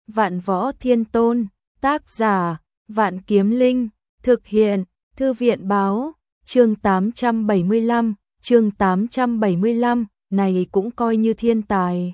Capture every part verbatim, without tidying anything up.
Vạn Võ Thiên Tôn, tác giả, Vạn Kiếm Linh, thực hiện, Thư viện báo, chương tám trăm bảy mươi lăm, chương tám trăm bảy mươi lăm, này cũng coi như thiên tài.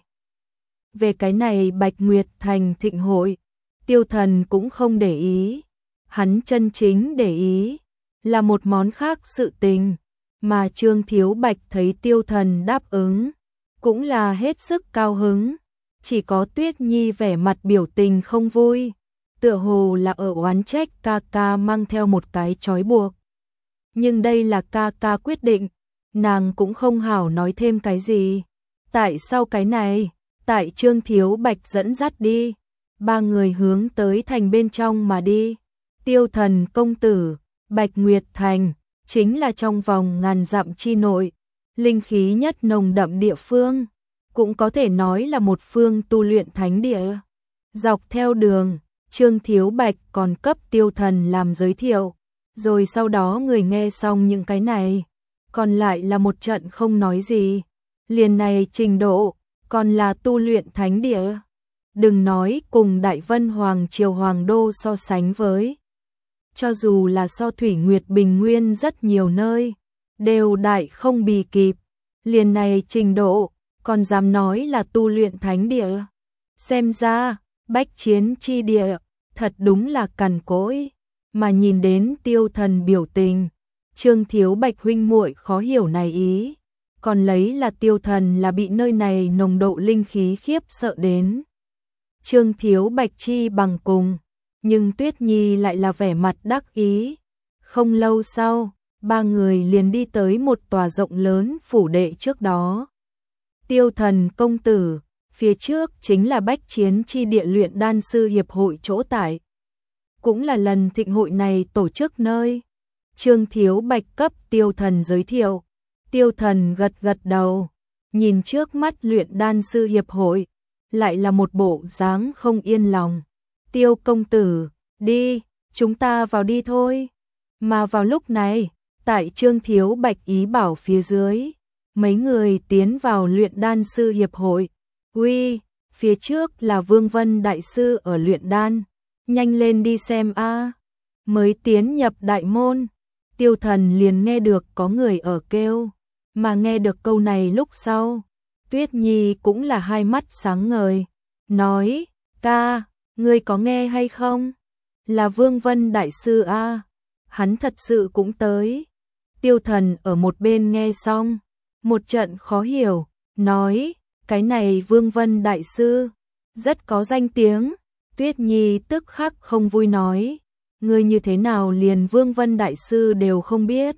Về cái này Bạch Nguyệt Thành thịnh hội, Tiêu Thần cũng không để ý, hắn chân chính để ý là một món khác sự tình, mà Trương Thiếu Bạch thấy Tiêu Thần đáp ứng, cũng là hết sức cao hứng, chỉ có Tuyết Nhi vẻ mặt biểu tình không vui, tựa hồ là ở oán trách ca ca mang theo một cái trói buộc. Nhưng đây là ca ca quyết định, nàng cũng không hảo nói thêm cái gì. Tại sao cái này? Tại Trương Thiếu Bạch dẫn dắt đi, ba người hướng tới thành bên trong mà đi. Tiêu Thần công tử, Bạch Nguyệt Thành, chính là trong vòng ngàn dặm chi nội, linh khí nhất nồng đậm địa phương, cũng có thể nói là một phương tu luyện thánh địa. Dọc theo đường, Trương Thiếu Bạch còn cấp Tiêu Thần làm giới thiệu, rồi sau đó người nghe xong những cái này, còn lại là một trận không nói gì. Liền này trình độ, còn là tu luyện thánh địa. Đừng nói cùng Đại Vân Hoàng Triều Hoàng Đô so sánh với. Cho dù là so Thủy Nguyệt Bình Nguyên rất nhiều nơi, đều đại không bì kịp. Liền này trình độ, còn dám nói là tu luyện thánh địa. Xem ra, bách chiến chi địa, thật đúng là cằn cỗi. Mà nhìn đến Tiêu Thần biểu tình, Trương Thiếu Bạch huynh muội khó hiểu này ý. Còn lấy là Tiêu Thần là bị nơi này nồng độ linh khí khiếp sợ đến. Trương Thiếu Bạch chi bằng cùng, nhưng Tuyết Nhi lại là vẻ mặt đắc ý. Không lâu sau, ba người liền đi tới một tòa rộng lớn phủ đệ trước đó. Tiêu Thần công tử, phía trước chính là bách chiến chi địa luyện đan sư hiệp hội chỗ tại. Cũng là lần thịnh hội này tổ chức nơi. Trương Thiếu Bạch cấp Tiêu Thần giới thiệu. Tiêu Thần gật gật đầu, nhìn trước mắt luyện đan sư hiệp hội, lại là một bộ dáng không yên lòng. Tiêu công tử, đi, chúng ta vào đi thôi. Mà vào lúc này, tại Trương Thiếu Bạch ý bảo phía dưới, mấy người tiến vào luyện đan sư hiệp hội. Uy, phía trước là Vương Vân đại sư ở luyện đan, nhanh lên đi xem a. Mới tiến nhập đại môn, Tiêu Thần liền nghe được có người ở kêu. Mà nghe được câu này lúc sau, Tuyết Nhi cũng là hai mắt sáng ngời, nói, ca, ngươi có nghe hay không? Là Vương Vân đại sư a, hắn thật sự cũng tới. Tiêu Thần ở một bên nghe xong, một trận khó hiểu, nói, cái này Vương Vân đại sư, rất có danh tiếng. Tuyết Nhi tức khắc không vui nói, ngươi như thế nào liền Vương Vân đại sư đều không biết?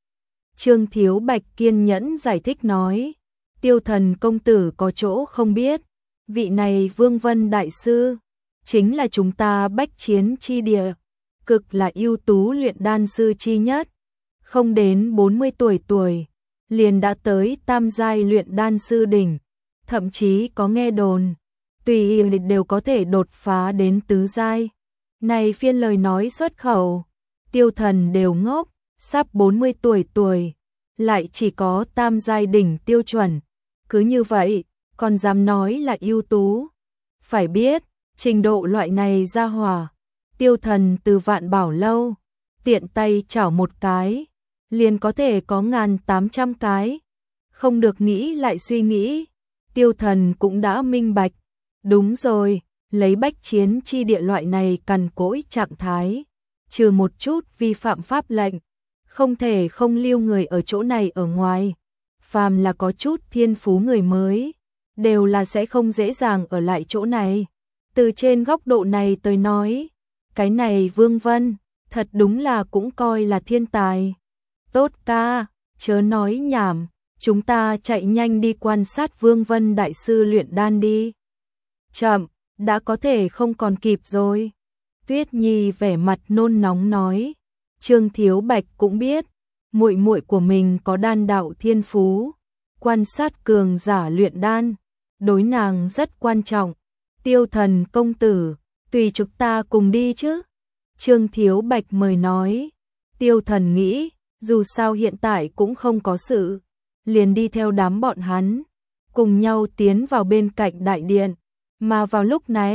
Trương Thiếu Bạch kiên nhẫn giải thích nói, Tiêu Thần công tử có chỗ không biết, vị này Vương Vân đại sư, chính là chúng ta bách chiến chi địa, cực là ưu tú luyện đan sư chi nhất, không đến bốn mươi tuổi tuổi, liền đã tới tam giai luyện đan sư đỉnh, thậm chí có nghe đồn, tùy ý đều có thể đột phá đến tứ giai. Này phiên lời nói xuất khẩu, Tiêu Thần đều ngốc. Sắp bốn mươi tuổi tuổi, lại chỉ có tam giai đỉnh tiêu chuẩn. Cứ như vậy, còn dám nói là ưu tú. Phải biết, trình độ loại này ra hỏa, Tiêu Thần từ Vạn Bảo Lâu, tiện tay chảo một cái, liền có thể có ngàn tám trăm cái. Không được nghĩ lại suy nghĩ, Tiêu Thần cũng đã minh bạch. Đúng rồi, lấy bách chiến chi địa loại này cằn cỗi trạng thái, trừ một chút vi phạm pháp lệnh, không thể không lưu người ở chỗ này ở ngoài. Phàm là có chút thiên phú người mới, đều là sẽ không dễ dàng ở lại chỗ này. Từ trên góc độ này tới nói, cái này Vương Vân, thật đúng là cũng coi là thiên tài. Tốt ca, chớ nói nhảm, chúng ta chạy nhanh đi quan sát Vương Vân đại sư luyện đan đi. Chậm, đã có thể không còn kịp rồi. Tuyết Nhi vẻ mặt nôn nóng nói. Trương Thiếu Bạch cũng biết, muội muội của mình có đan đạo thiên phú, quan sát cường giả luyện đan, đối nàng rất quan trọng. Tiêu Thần công tử, tùy chúng ta cùng đi chứ? Trương Thiếu Bạch mời nói. Tiêu Thần nghĩ, dù sao hiện tại cũng không có sự, liền đi theo đám bọn hắn, cùng nhau tiến vào bên cạnh đại điện. Mà vào lúc này,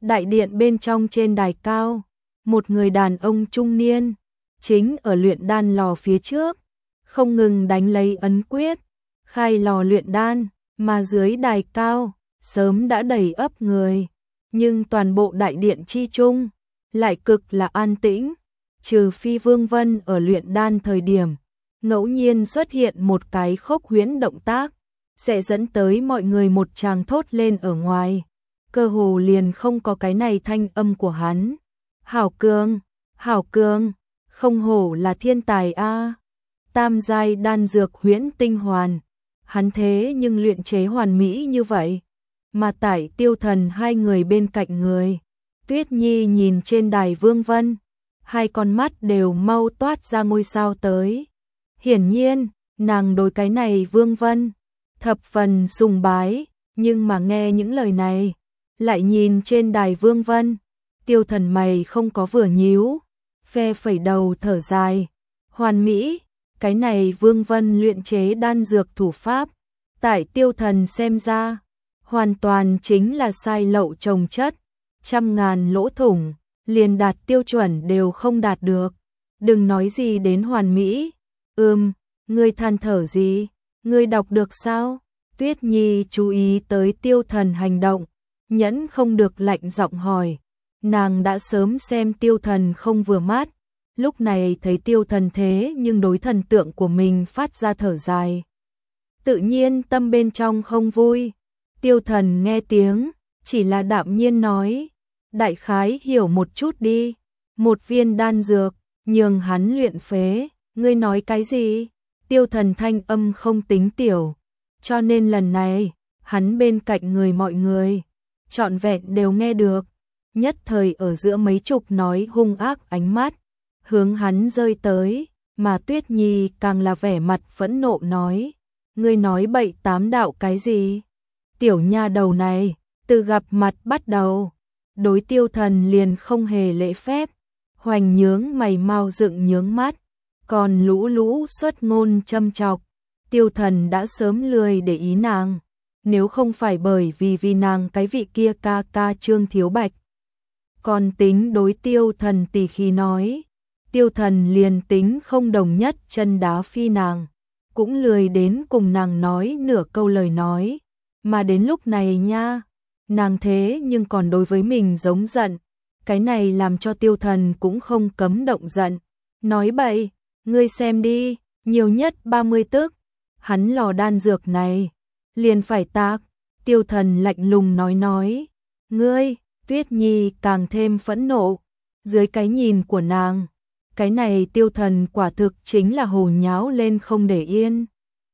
Đại điện bên trong trên đài cao, một người đàn ông trung niên, chính ở luyện đan lò phía trước, không ngừng đánh lấy ấn quyết, khai lò luyện đan, mà dưới đài cao, sớm đã đầy ấp người, nhưng toàn bộ đại điện chi chung, lại cực là an tĩnh, trừ phi Vương Vân ở luyện đan thời điểm, ngẫu nhiên xuất hiện một cái khốc huyễn động tác, sẽ dẫn tới mọi người một tràng thốt lên ở ngoài, cơ hồ liền không có cái này thanh âm của hắn. Hảo Cường, Hảo Cường, không hổ là thiên tài a. Tam giai đan dược huyễn tinh hoàn, hắn thế nhưng luyện chế hoàn mỹ như vậy, mà tại Tiêu Thần hai người bên cạnh người. Tuyết Nhi nhìn trên đài Vương Vân, hai con mắt đều mau toát ra ngôi sao tới. Hiển nhiên, nàng đối cái này Vương Vân thập phần sùng bái, nhưng mà nghe những lời này, lại nhìn trên đài Vương Vân, Tiêu Thần mày không có vừa nhíu, phe phẩy đầu thở dài, hoàn mỹ, cái này Vương Vân luyện chế đan dược thủ pháp, tại Tiêu Thần xem ra, hoàn toàn chính là sai lậu trồng chất, trăm ngàn lỗ thủng, liền đạt tiêu chuẩn đều không đạt được, đừng nói gì đến hoàn mỹ. Ừm, ngươi than thở gì, ngươi đọc được sao? Tuyết Nhi chú ý tới Tiêu Thần hành động, nhẫn không được lạnh giọng hỏi. Nàng đã sớm xem Tiêu Thần không vừa mắt, lúc này thấy Tiêu Thần thế nhưng đối thần tượng của mình phát ra thở dài. Tự nhiên tâm bên trong không vui, Tiêu Thần nghe tiếng, chỉ là đạm nhiên nói, đại khái hiểu một chút đi, một viên đan dược, nhường hắn luyện phế, ngươi nói cái gì? Tiêu Thần thanh âm không tính tiểu, cho nên lần này, hắn bên cạnh người mọi người, trọn vẹn đều nghe được, nhất thời ở giữa mấy chục nói hung ác ánh mắt, hướng hắn rơi tới, mà Tuyết Nhi càng là vẻ mặt phẫn nộ nói, ngươi nói bậy tám đạo cái gì? Tiểu nha đầu này, từ gặp mặt bắt đầu, đối Tiêu Thần liền không hề lễ phép, hoành nhướng mày mau dựng nhướng mắt, còn lũ lũ xuất ngôn châm chọc, Tiêu Thần đã sớm lười để ý nàng, nếu không phải bởi vì vì nàng cái vị kia ca ca Trương Thiếu Bạch. Còn tính đối Tiêu Thần tỉ khí nói, Tiêu Thần liền tính không đồng nhất chân đá phi nàng, cũng lười đến cùng nàng nói nửa câu lời nói, mà đến lúc này nha, nàng thế nhưng còn đối với mình giống giận, cái này làm cho Tiêu Thần cũng không cấm động giận, nói bậy, ngươi xem đi, nhiều nhất ba mươi tức, hắn lò đan dược này, liền phải tạc, Tiêu Thần lạnh lùng nói nói, ngươi, Tuyết Nhi càng thêm phẫn nộ, dưới cái nhìn của nàng, cái này Tiêu Thần quả thực chính là hồ nháo lên không để yên.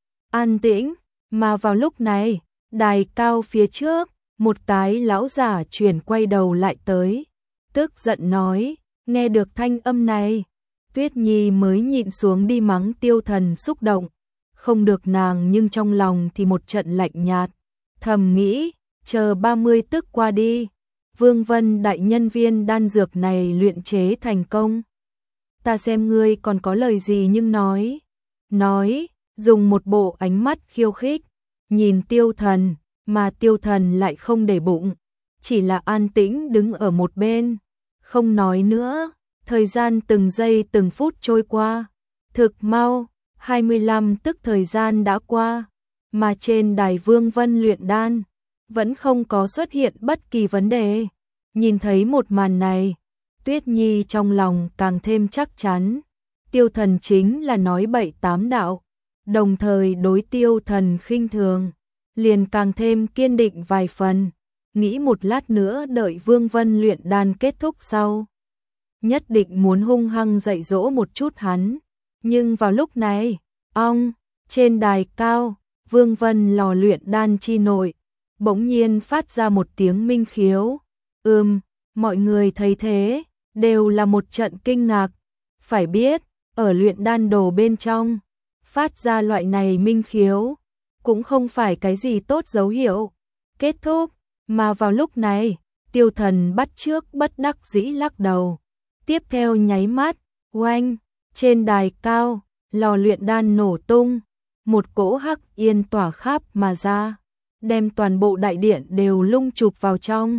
An tĩnh, mà vào lúc này, đài cao phía trước, một cái lão giả chuyển quay đầu lại tới, tức giận nói, nghe được thanh âm này, Tuyết Nhi mới nhịn xuống đi mắng Tiêu Thần xúc động, không được nàng nhưng trong lòng thì một trận lạnh nhạt, thầm nghĩ, chờ ba mươi tức qua đi, Vương Vân đại nhân viên đan dược này luyện chế thành công, ta xem ngươi còn có lời gì nhưng nói, nói, dùng một bộ ánh mắt khiêu khích, nhìn Tiêu Thần, mà Tiêu Thần lại không để bụng, chỉ là an tĩnh đứng ở một bên, không nói nữa, thời gian từng giây từng phút trôi qua, thực mau, hai mươi lăm tức thời gian đã qua, mà trên đài Vương Vân luyện đan, vẫn không có xuất hiện bất kỳ vấn đề, nhìn thấy một màn này, Tuyết Nhi trong lòng càng thêm chắc chắn, Tiêu Thần chính là nói bậy tám đạo, đồng thời đối Tiêu Thần khinh thường, liền càng thêm kiên định vài phần, nghĩ một lát nữa đợi Vương Vân luyện đan kết thúc sau, nhất định muốn hung hăng dạy dỗ một chút hắn, nhưng vào lúc này, ong, trên đài cao, Vương Vân lò luyện đan chi nội, bỗng nhiên phát ra một tiếng minh khiếu, ừm, mọi người thấy thế, đều là một trận kinh ngạc, phải biết, ở luyện đan đồ bên trong, phát ra loại này minh khiếu, cũng không phải cái gì tốt dấu hiệu. Kết thúc, mà vào lúc này, Tiêu Thần bắt chước bất đắc dĩ lắc đầu. Tiếp theo nháy mắt, oanh, trên đài cao, lò luyện đan nổ tung, một cỗ hắc yên tỏa khắp mà ra, đem toàn bộ đại điện đều lung chụp vào trong.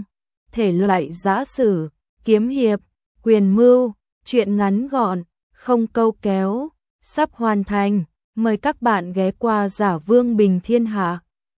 thể loại giã sử, kiếm hiệp, quyền mưu, truyện ngắn gọn, không câu kéo, sắp hoàn thành. Mời các bạn ghé qua Giả Vương Bình Thiên Hạ.